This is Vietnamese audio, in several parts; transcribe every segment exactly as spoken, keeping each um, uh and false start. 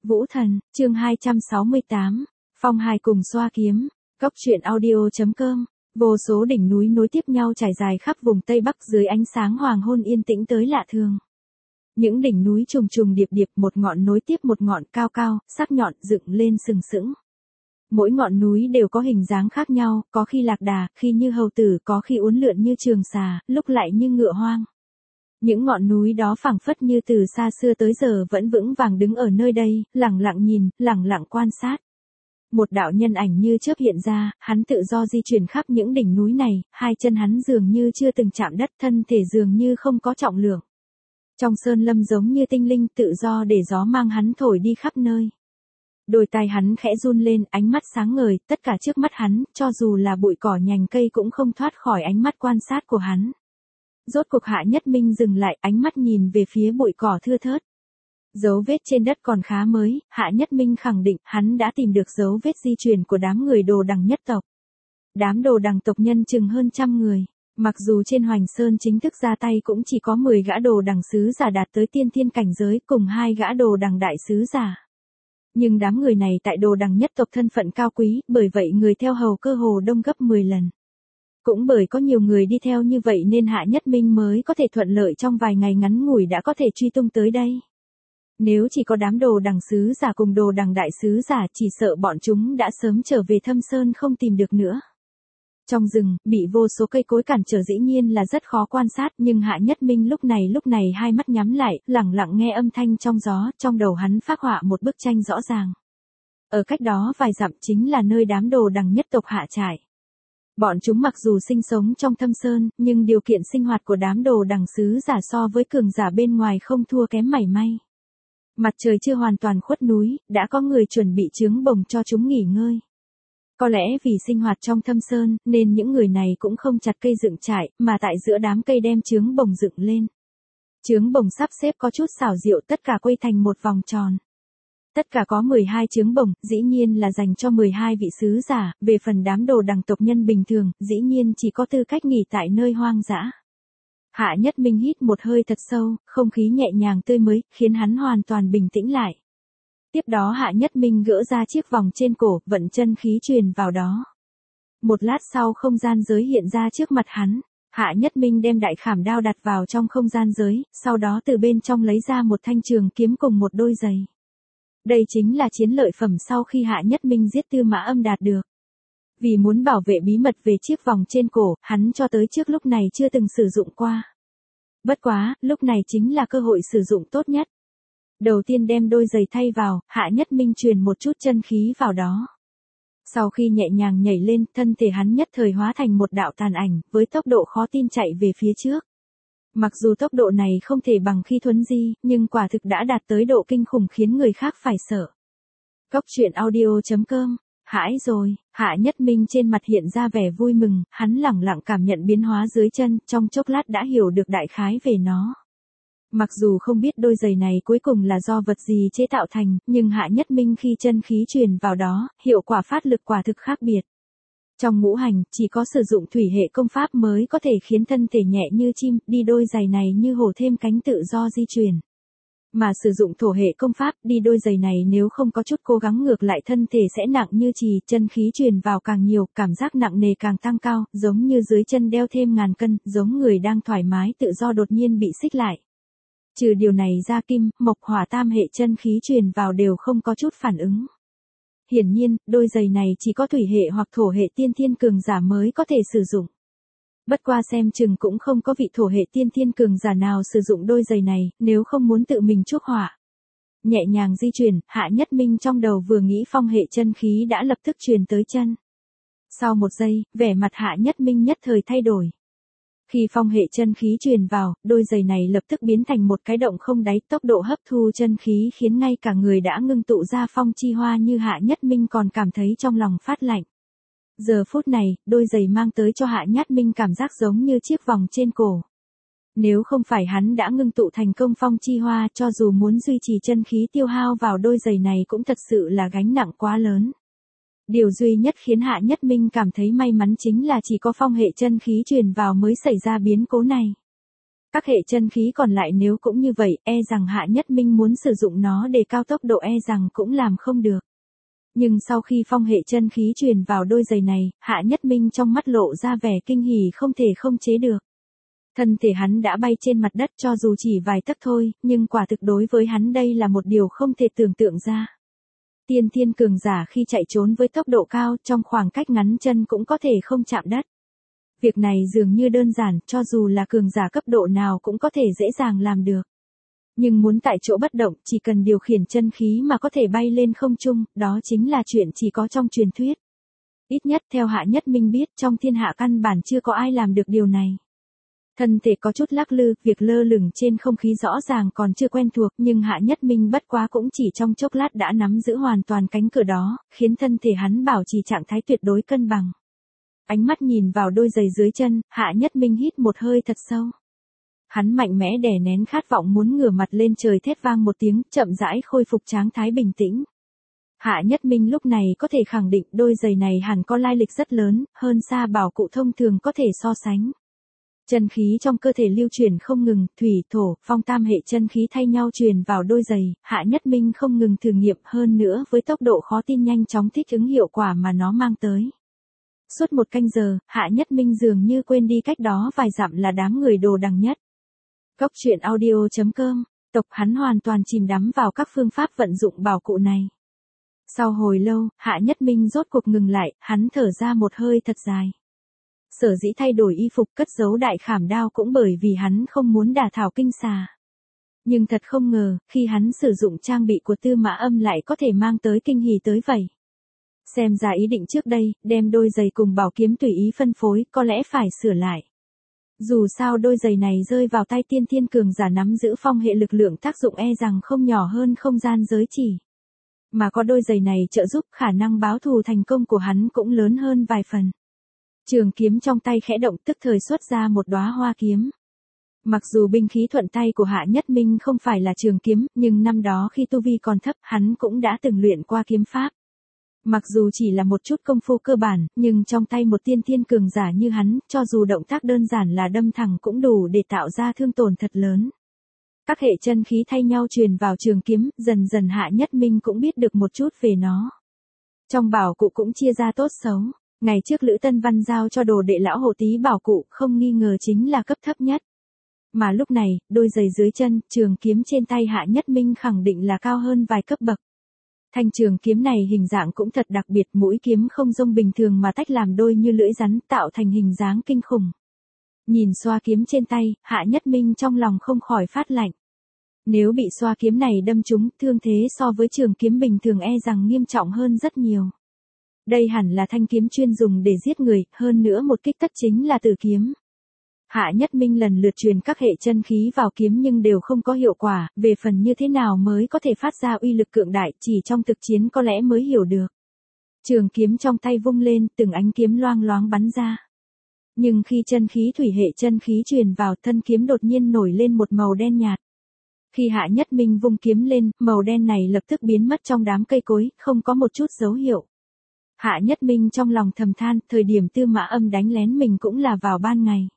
Vũ Thần, chương hai trăm sáu mươi tám, Phong Hài cùng xoa kiếm, Cốc truyện audio.com, vô số đỉnh núi nối tiếp nhau trải dài khắp vùng Tây Bắc dưới ánh sáng hoàng hôn yên tĩnh tới lạ thường. Những đỉnh núi trùng trùng điệp điệp một ngọn nối tiếp một ngọn cao cao, sắc nhọn dựng lên sừng sững. Mỗi ngọn núi đều có hình dáng khác nhau, có khi lạc đà, khi như hầu tử, có khi uốn lượn như trường xà, lúc lại như ngựa hoang. Những ngọn núi đó phảng phất như từ xa xưa tới giờ vẫn vững vàng đứng ở nơi đây, lặng lặng nhìn, lặng lặng quan sát. Một đạo nhân ảnh như chớp hiện ra, hắn tự do di chuyển khắp những đỉnh núi này, hai chân hắn dường như chưa từng chạm đất, thân thể dường như không có trọng lượng. Trong sơn lâm giống như tinh linh tự do để gió mang hắn thổi đi khắp nơi. Đôi tai hắn khẽ run lên, ánh mắt sáng ngời, tất cả trước mắt hắn, cho dù là bụi cỏ nhành cây cũng không thoát khỏi ánh mắt quan sát của hắn. Rốt cuộc Hạ Nhất Minh dừng lại, ánh mắt nhìn về phía bụi cỏ thưa thớt. Dấu vết trên đất còn khá mới, Hạ Nhất Minh khẳng định hắn đã tìm được dấu vết di chuyển của đám người Đồ Đằng nhất tộc. Đám Đồ Đằng tộc nhân chừng hơn trăm người, mặc dù trên Hoành Sơn chính thức ra tay cũng chỉ có mười gã Đồ Đằng sứ giả đạt tới tiên thiên cảnh giới cùng hai gã Đồ Đằng đại sứ giả. Nhưng đám người này tại Đồ Đằng nhất tộc thân phận cao quý, bởi vậy người theo hầu cơ hồ đông gấp mười lần. Cũng bởi có nhiều người đi theo như vậy nên Hạ Nhất Minh mới có thể thuận lợi trong vài ngày ngắn ngủi đã có thể truy tung tới đây. Nếu chỉ có đám Đồ Đằng sứ giả cùng Đồ Đằng đại sứ giả chỉ sợ bọn chúng đã sớm trở về Thâm Sơn không tìm được nữa. Trong rừng, bị vô số cây cối cản trở dĩ nhiên là rất khó quan sát, nhưng Hạ Nhất Minh lúc này lúc này hai mắt nhắm lại, lặng lặng nghe âm thanh trong gió, trong đầu hắn phác họa một bức tranh rõ ràng. Ở cách đó vài dặm chính là nơi đám Đồ Đằng nhất tộc hạ trại. Bọn chúng mặc dù sinh sống trong Thâm Sơn, nhưng điều kiện sinh hoạt của đám Đồ Đằng sứ giả so với cường giả bên ngoài không thua kém mảy may. Mặt trời chưa hoàn toàn khuất núi, đã có người chuẩn bị chướng bồng cho chúng nghỉ ngơi. Có lẽ vì sinh hoạt trong Thâm Sơn, nên những người này cũng không chặt cây dựng trại, mà tại giữa đám cây đem chướng bồng dựng lên. Chướng bồng sắp xếp có chút xảo diệu, tất cả quây thành một vòng tròn. Tất cả có mười hai chướng bồng, dĩ nhiên là dành cho mười hai vị sứ giả, về phần đám Đồ Đằng tộc nhân bình thường, dĩ nhiên chỉ có tư cách nghỉ tại nơi hoang dã. Hạ Nhất Minh hít một hơi thật sâu, không khí nhẹ nhàng tươi mới, khiến hắn hoàn toàn bình tĩnh lại. Tiếp đó Hạ Nhất Minh gỡ ra chiếc vòng trên cổ, vận chân khí truyền vào đó. Một lát sau không gian giới hiện ra trước mặt hắn, Hạ Nhất Minh đem đại khảm đao đặt vào trong không gian giới, sau đó từ bên trong lấy ra một thanh trường kiếm cùng một đôi giày. Đây chính là chiến lợi phẩm sau khi Hạ Nhất Minh giết Tư Mã Âm đạt được. Vì muốn bảo vệ bí mật về chiếc vòng trên cổ, hắn cho tới trước lúc này chưa từng sử dụng qua. Bất quá, lúc này chính là cơ hội sử dụng tốt nhất. Đầu tiên đem đôi giày thay vào, Hạ Nhất Minh truyền một chút chân khí vào đó. Sau khi nhẹ nhàng nhảy lên, thân thể hắn nhất thời hóa thành một đạo tàn ảnh, với tốc độ khó tin chạy về phía trước. Mặc dù tốc độ này không thể bằng khi thuấn di, nhưng quả thực đã đạt tới độ kinh khủng khiến người khác phải sợ. Cốc truyện audio.com, hãi rồi, Hạ Nhất Minh trên mặt hiện ra vẻ vui mừng, hắn lẳng lặng cảm nhận biến hóa dưới chân, trong chốc lát đã hiểu được đại khái về nó. Mặc dù không biết đôi giày này cuối cùng là do vật gì chế tạo thành, nhưng Hạ Nhất Minh khi chân khí truyền vào đó, hiệu quả phát lực quả thực khác biệt. Trong ngũ hành, chỉ có sử dụng thủy hệ công pháp mới có thể khiến thân thể nhẹ như chim, đi đôi giày này như hổ thêm cánh tự do di chuyển. Mà sử dụng thổ hệ công pháp, đi đôi giày này nếu không có chút cố gắng ngược lại thân thể sẽ nặng như chì, chân khí truyền vào càng nhiều, cảm giác nặng nề càng tăng cao, giống như dưới chân đeo thêm ngàn cân, giống người đang thoải mái tự do đột nhiên bị xích lại. Trừ điều này ra kim, mộc hỏa tam hệ chân khí truyền vào đều không có chút phản ứng. Hiển nhiên, đôi giày này chỉ có thủy hệ hoặc thổ hệ tiên thiên cường giả mới có thể sử dụng. Bất qua xem chừng cũng không có vị thổ hệ tiên thiên cường giả nào sử dụng đôi giày này, nếu không muốn tự mình chuốc họa. Nhẹ nhàng di chuyển, Hạ Nhất Minh trong đầu vừa nghĩ phong hệ chân khí đã lập tức truyền tới chân. Sau một giây, vẻ mặt Hạ Nhất Minh nhất thời thay đổi. Khi phong hệ chân khí truyền vào, đôi giày này lập tức biến thành một cái động không đáy, tốc độ hấp thu chân khí khiến ngay cả người đã ngưng tụ ra phong chi hoa như Hạ Nhất Minh còn cảm thấy trong lòng phát lạnh. Giờ phút này, đôi giày mang tới cho Hạ Nhất Minh cảm giác giống như chiếc vòng trên cổ. Nếu không phải hắn đã ngưng tụ thành công phong chi hoa, cho dù muốn duy trì chân khí tiêu hao vào đôi giày này cũng thật sự là gánh nặng quá lớn. Điều duy nhất khiến Hạ Nhất Minh cảm thấy may mắn chính là chỉ có phong hệ chân khí truyền vào mới xảy ra biến cố này. Các hệ chân khí còn lại nếu cũng như vậy, e rằng Hạ Nhất Minh muốn sử dụng nó để cao tốc độ e rằng cũng làm không được. Nhưng sau khi phong hệ chân khí truyền vào đôi giày này, Hạ Nhất Minh trong mắt lộ ra vẻ kinh hỉ không thể không chế được. Thân thể hắn đã bay trên mặt đất cho dù chỉ vài tấc thôi, nhưng quả thực đối với hắn đây là một điều không thể tưởng tượng ra. Tiên thiên cường giả khi chạy trốn với tốc độ cao trong khoảng cách ngắn chân cũng có thể không chạm đất. Việc này dường như đơn giản, cho dù là cường giả cấp độ nào cũng có thể dễ dàng làm được. Nhưng muốn tại chỗ bất động, chỉ cần điều khiển chân khí mà có thể bay lên không trung, đó chính là chuyện chỉ có trong truyền thuyết. Ít nhất theo Hạ Nhất Minh biết, trong thiên hạ căn bản chưa có ai làm được điều này. Thân thể có chút lắc lư, việc lơ lửng trên không khí rõ ràng còn chưa quen thuộc, nhưng Hạ Nhất Minh bất quá cũng chỉ trong chốc lát đã nắm giữ hoàn toàn cánh cửa đó, khiến thân thể hắn bảo trì trạng thái tuyệt đối cân bằng. Ánh mắt nhìn vào đôi giày dưới chân, Hạ Nhất Minh hít một hơi thật sâu. Hắn mạnh mẽ đè nén khát vọng muốn ngửa mặt lên trời thét vang một tiếng, chậm rãi khôi phục trạng thái bình tĩnh. Hạ Nhất Minh lúc này có thể khẳng định đôi giày này hẳn có lai lịch rất lớn, hơn xa bảo cụ thông thường có thể so sánh. Chân khí trong cơ thể lưu chuyển không ngừng, thủy, thổ, phong tam hệ chân khí thay nhau truyền vào đôi giày, Hạ Nhất Minh không ngừng thử nghiệm hơn nữa với tốc độ khó tin nhanh chóng thích ứng hiệu quả mà nó mang tới. Suốt một canh giờ, Hạ Nhất Minh dường như quên đi cách đó vài dặm là đám người đồ đằng nhất. Góc truyện audio chấm com, tộc hắn hoàn toàn chìm đắm vào các phương pháp vận dụng bảo cụ này. Sau hồi lâu, Hạ Nhất Minh rốt cuộc ngừng lại, hắn thở ra một hơi thật dài. Sở dĩ thay đổi y phục cất giấu đại khảm đao cũng bởi vì hắn không muốn đả thảo kinh xà. Nhưng thật không ngờ, khi hắn sử dụng trang bị của Tư Mã Âm lại có thể mang tới kinh hỉ tới vậy. Xem ra ý định trước đây, đem đôi giày cùng bảo kiếm tùy ý phân phối, có lẽ phải sửa lại. Dù sao đôi giày này rơi vào tay tiên thiên cường giả nắm giữ phong hệ lực lượng tác dụng e rằng không nhỏ hơn không gian giới chỉ. Mà có đôi giày này trợ giúp khả năng báo thù thành công của hắn cũng lớn hơn vài phần. Trường kiếm trong tay khẽ động tức thời xuất ra một đóa hoa kiếm. Mặc dù binh khí thuận tay của Hạ Nhất Minh không phải là trường kiếm, nhưng năm đó khi tu vi còn thấp hắn cũng đã từng luyện qua kiếm pháp. Mặc dù chỉ là một chút công phu cơ bản, nhưng trong tay một tiên thiên cường giả như hắn, cho dù động tác đơn giản là đâm thẳng cũng đủ để tạo ra thương tổn thật lớn. Các hệ chân khí thay nhau truyền vào trường kiếm, dần dần Hạ Nhất Minh cũng biết được một chút về nó. Trong bảo cụ cũng chia ra tốt xấu. Ngày trước Lữ Tân Văn giao cho đồ đệ lão hộ tí bảo cụ không nghi ngờ chính là cấp thấp nhất. Mà lúc này, đôi giày dưới chân, trường kiếm trên tay Hạ Nhất Minh khẳng định là cao hơn vài cấp bậc. Thanh trường kiếm này hình dạng cũng thật đặc biệt, mũi kiếm không rông bình thường mà tách làm đôi như lưỡi rắn tạo thành hình dáng kinh khủng. Nhìn xoa kiếm trên tay, Hạ Nhất Minh trong lòng không khỏi phát lạnh. Nếu bị xoa kiếm này đâm trúng, thương thế so với trường kiếm bình thường e rằng nghiêm trọng hơn rất nhiều. Đây hẳn là thanh kiếm chuyên dùng để giết người, hơn nữa một kích tất chính là tử kiếm. Hạ Nhất Minh lần lượt truyền các hệ chân khí vào kiếm nhưng đều không có hiệu quả, về phần như thế nào mới có thể phát ra uy lực cường đại, chỉ trong thực chiến có lẽ mới hiểu được. Trường kiếm trong tay vung lên, từng ánh kiếm loang loáng bắn ra. Nhưng khi chân khí thủy hệ chân khí truyền vào, thân kiếm đột nhiên nổi lên một màu đen nhạt. Khi Hạ Nhất Minh vung kiếm lên, màu đen này lập tức biến mất trong đám cây cối, không có một chút dấu hiệu. Hạ Nhất Minh trong lòng thầm than, thời điểm Tư Mã Âm đánh lén mình cũng là vào ban ngày.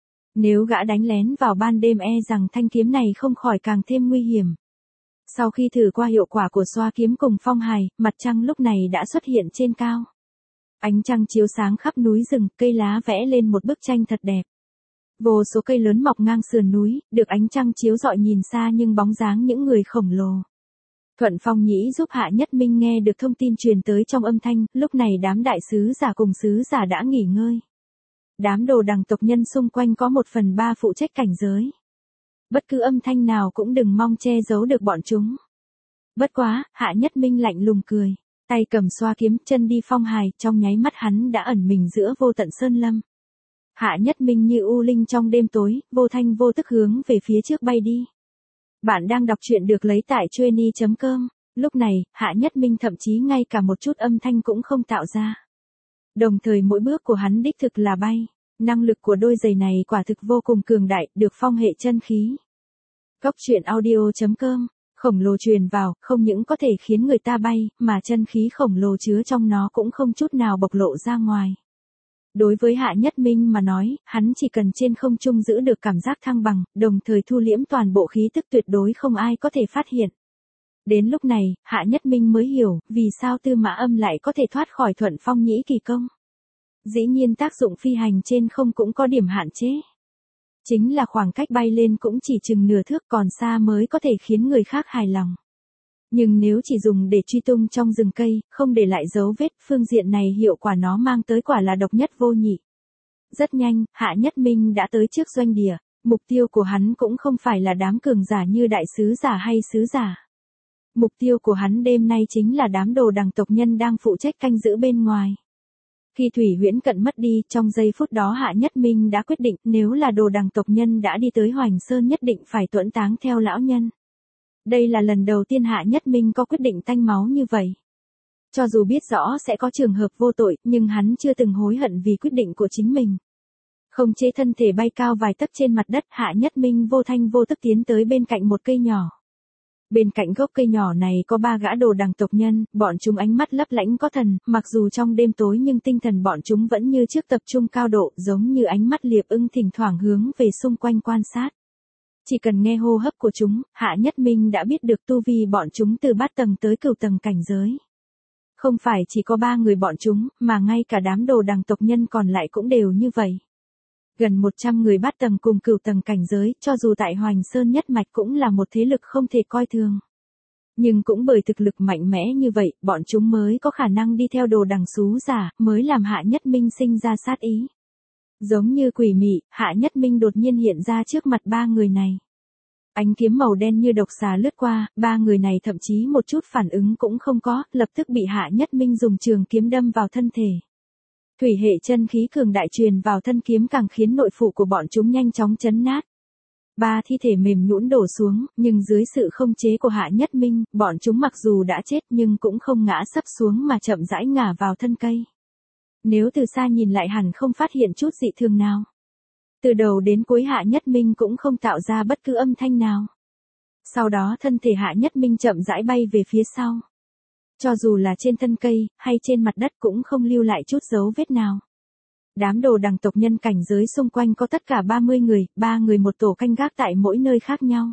Nếu gã đánh lén vào ban đêm e rằng thanh kiếm này không khỏi càng thêm nguy hiểm. Sau khi thử qua hiệu quả của xoa kiếm cùng phong hài, mặt trăng lúc này đã xuất hiện trên cao. Ánh trăng chiếu sáng khắp núi rừng, cây lá vẽ lên một bức tranh thật đẹp. Vô số cây lớn mọc ngang sườn núi, được ánh trăng chiếu rọi nhìn xa nhưng bóng dáng những người khổng lồ. Thuận Phong Nhĩ giúp Hạ Nhất Minh nghe được thông tin truyền tới trong âm thanh, lúc này đám đại sứ giả cùng sứ giả đã nghỉ ngơi. Đám đồ đằng tộc nhân xung quanh có một phần ba phụ trách cảnh giới. Bất cứ âm thanh nào cũng đừng mong che giấu được bọn chúng. Bất quá, Hạ Nhất Minh lạnh lùng cười, tay cầm xoa kiếm, chân đi phong hài, trong nháy mắt hắn đã ẩn mình giữa vô tận sơn lâm. Hạ Nhất Minh như u linh trong đêm tối, vô thanh vô tức hướng về phía trước bay đi. Bạn đang đọc truyện được lấy tại chueny chấm com. Lúc này, Hạ Nhất Minh thậm chí ngay cả một chút âm thanh cũng không tạo ra. Đồng thời mỗi bước của hắn đích thực là bay. Năng lực của đôi giày này quả thực vô cùng cường đại, được phong hệ chân khí. Góc truyện audio chấm com, khổng lồ truyền vào, không những có thể khiến người ta bay, mà chân khí khổng lồ chứa trong nó cũng không chút nào bộc lộ ra ngoài. Đối với Hạ Nhất Minh mà nói, hắn chỉ cần trên không trung giữ được cảm giác thăng bằng, đồng thời thu liễm toàn bộ khí tức tuyệt đối không ai có thể phát hiện. Đến lúc này, Hạ Nhất Minh mới hiểu, vì sao Tư Mã Âm lại có thể thoát khỏi Thuận Phong Nhĩ Kỳ công. Dĩ nhiên tác dụng phi hành trên không cũng có điểm hạn chế. Chính là khoảng cách bay lên cũng chỉ chừng nửa thước, còn xa mới có thể khiến người khác hài lòng. Nhưng nếu chỉ dùng để truy tung trong rừng cây, không để lại dấu vết, phương diện này hiệu quả nó mang tới quả là độc nhất vô nhị. Rất nhanh, Hạ Nhất Minh đã tới trước doanh địa, mục tiêu của hắn cũng không phải là đám cường giả như đại sứ giả hay sứ giả. Mục tiêu của hắn đêm nay chính là đám đồ đằng tộc nhân đang phụ trách canh giữ bên ngoài. Khi Thủy Huyễn Cận mất đi, trong giây phút đó Hạ Nhất Minh đã quyết định nếu là đồ đằng tộc nhân đã đi tới Hoành Sơn nhất định phải tuẫn táng theo lão nhân. Đây là lần đầu tiên Hạ Nhất Minh có quyết định tanh máu như vậy. Cho dù biết rõ sẽ có trường hợp vô tội, nhưng hắn chưa từng hối hận vì quyết định của chính mình. Không chế thân thể bay cao vài tấc trên mặt đất, Hạ Nhất Minh vô thanh vô tức tiến tới bên cạnh một cây nhỏ. Bên cạnh gốc cây nhỏ này có ba gã đồ đằng tộc nhân, bọn chúng ánh mắt lấp lánh có thần, mặc dù trong đêm tối nhưng tinh thần bọn chúng vẫn như trước tập trung cao độ, giống như ánh mắt liệp ưng thỉnh thoảng hướng về xung quanh quan sát. Chỉ cần nghe hô hấp của chúng, Hạ Nhất Minh đã biết được tu vi bọn chúng từ bát tầng tới cửu tầng cảnh giới. Không phải chỉ có ba người bọn chúng, mà ngay cả đám đồ đằng tộc nhân còn lại cũng đều như vậy. Gần một trăm người bát tầng cùng cửu tầng cảnh giới, cho dù tại Hoành Sơn nhất mạch cũng là một thế lực không thể coi thường. Nhưng cũng bởi thực lực mạnh mẽ như vậy, bọn chúng mới có khả năng đi theo đồ đằng xú giả, mới làm Hạ Nhất Minh sinh ra sát ý. Giống như quỷ mị, Hạ Nhất Minh đột nhiên hiện ra trước mặt ba người này. Ánh kiếm màu đen như độc xà lướt qua, ba người này thậm chí một chút phản ứng cũng không có, lập tức bị Hạ Nhất Minh dùng trường kiếm đâm vào thân thể. Thủy hệ chân khí cường đại truyền vào thân kiếm càng khiến nội phụ của bọn chúng nhanh chóng chấn nát. Ba thi thể mềm nhũn đổ xuống, nhưng dưới sự không chế của Hạ Nhất Minh, bọn chúng mặc dù đã chết nhưng cũng không ngã sấp xuống mà chậm rãi ngả vào thân cây. Nếu từ xa nhìn lại hẳn không phát hiện chút dị thường nào. Từ đầu đến cuối Hạ Nhất Minh cũng không tạo ra bất cứ âm thanh nào. Sau đó thân thể Hạ Nhất Minh chậm rãi bay về phía sau. Cho dù là trên thân cây, hay trên mặt đất cũng không lưu lại chút dấu vết nào. Đám đồ đằng tộc nhân cảnh giới xung quanh có tất cả ba mươi người, ba người một tổ canh gác tại mỗi nơi khác nhau.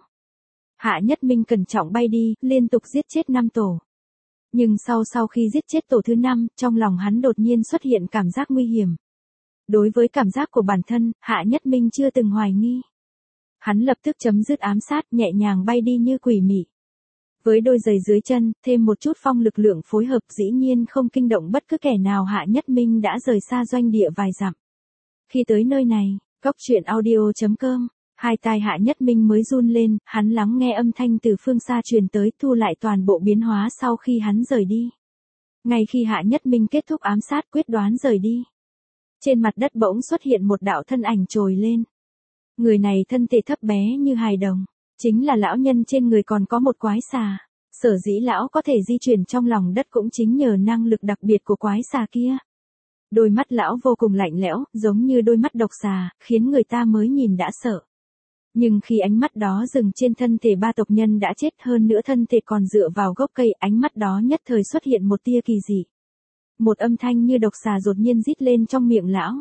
Hạ Nhất Minh cẩn trọng bay đi, liên tục giết chết năm tổ. Nhưng sau sau khi giết chết tổ thứ năm, trong lòng hắn đột nhiên xuất hiện cảm giác nguy hiểm. Đối với cảm giác của bản thân, Hạ Nhất Minh chưa từng hoài nghi. Hắn lập tức chấm dứt ám sát, nhẹ nhàng bay đi như quỷ mị. Với đôi giày dưới chân, thêm một chút phong lực lượng phối hợp dĩ nhiên không kinh động bất cứ kẻ nào. Hạ Nhất Minh đã rời xa doanh địa vài dặm. Khi tới nơi này, Cốc Truyện Audio chấm com, hai tai Hạ Nhất Minh mới run lên, hắn lắng nghe âm thanh từ phương xa truyền tới, thu lại toàn bộ biến hóa sau khi hắn rời đi. Ngay khi Hạ Nhất Minh kết thúc ám sát quyết đoán rời đi. Trên mặt đất bỗng xuất hiện một đạo thân ảnh trồi lên. Người này thân thể thấp bé như hài đồng. Chính là lão nhân trên người còn có một quái xà. Sở dĩ lão có thể di chuyển trong lòng đất cũng chính nhờ năng lực đặc biệt của quái xà kia. Đôi mắt lão vô cùng lạnh lẽo, giống như đôi mắt độc xà, khiến người ta mới nhìn đã sợ. Nhưng khi ánh mắt đó dừng trên thân thể ba tộc nhân đã chết, hơn nữa thân thể còn dựa vào gốc cây, ánh mắt đó nhất thời xuất hiện một tia kỳ dị. Một âm thanh như độc xà đột nhiên rít lên trong miệng lão.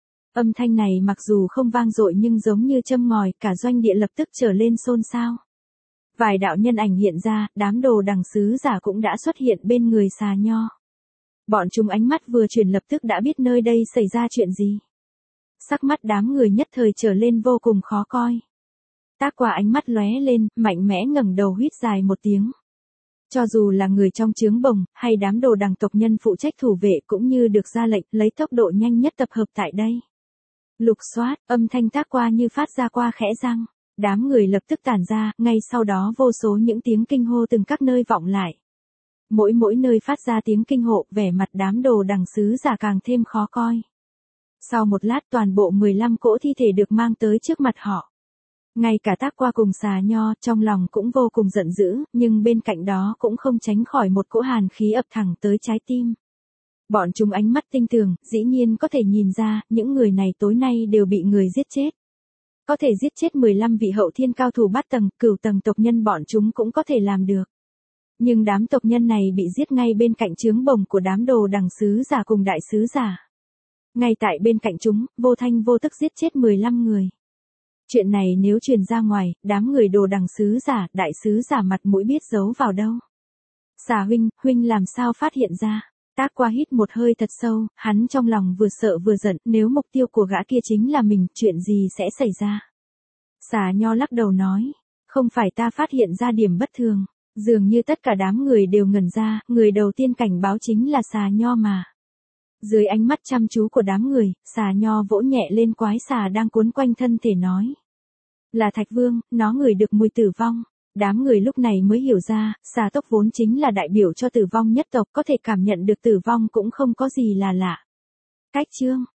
Âm thanh này mặc dù không vang dội nhưng giống như châm ngòi, cả doanh địa lập tức trở lên xôn xao. Vài đạo nhân ảnh hiện ra, đám đồ đằng sứ giả cũng đã xuất hiện bên người xà nho. Bọn chúng ánh mắt vừa chuyển lập tức đã biết nơi đây xảy ra chuyện gì. Sắc mắt đám người nhất thời trở lên vô cùng khó coi. Tác Quả ánh mắt lóe lên, mạnh mẽ ngẩng đầu huýt dài một tiếng. Cho dù là người trong trướng bồng, hay đám đồ đằng tộc nhân phụ trách thủ vệ cũng như được ra lệnh lấy tốc độ nhanh nhất tập hợp tại đây. Lục xoát, âm thanh Tác Qua như phát ra qua khẽ răng. Đám người lập tức tản ra, ngay sau đó vô số những tiếng kinh hô từng các nơi vọng lại. Mỗi mỗi nơi phát ra tiếng kinh hộ, vẻ mặt đám đồ đằng sứ giả càng thêm khó coi. Sau một lát toàn bộ mười lăm cỗ thi thể được mang tới trước mặt họ. Ngay cả Tác Qua cùng xà nho trong lòng cũng vô cùng giận dữ, nhưng bên cạnh đó cũng không tránh khỏi một cỗ hàn khí ập thẳng tới trái tim. Bọn chúng ánh mắt tinh tường, dĩ nhiên có thể nhìn ra, những người này tối nay đều bị người giết chết. Có thể giết chết mười lăm vị hậu thiên cao thủ bát tầng, cửu tầng tộc nhân bọn chúng cũng có thể làm được. Nhưng đám tộc nhân này bị giết ngay bên cạnh trướng bồng của đám đồ đằng sứ giả cùng đại sứ giả. Ngay tại bên cạnh chúng, vô thanh vô tức giết chết mười lăm người. Chuyện này nếu truyền ra ngoài, đám người đồ đằng sứ giả, đại sứ giả mặt mũi biết giấu vào đâu. Xà huynh, huynh làm sao phát hiện ra? Tác qua hít một hơi thật sâu, hắn trong lòng vừa sợ vừa giận, nếu mục tiêu của gã kia chính là mình, chuyện gì sẽ xảy ra? Xà nho lắc đầu nói, không phải ta phát hiện ra điểm bất thường, dường như tất cả đám người đều ngẩn ra, người đầu tiên cảnh báo chính là xà nho mà. Dưới ánh mắt chăm chú của đám người, xà nho vỗ nhẹ lên quái xà đang cuốn quanh thân thể nói. Là Thạch Vương, nó ngửi được mùi tử vong. Đám người lúc này mới hiểu ra, xà tộc vốn chính là đại biểu cho tử vong nhất tộc, có thể cảm nhận được tử vong cũng không có gì là lạ. Cách chương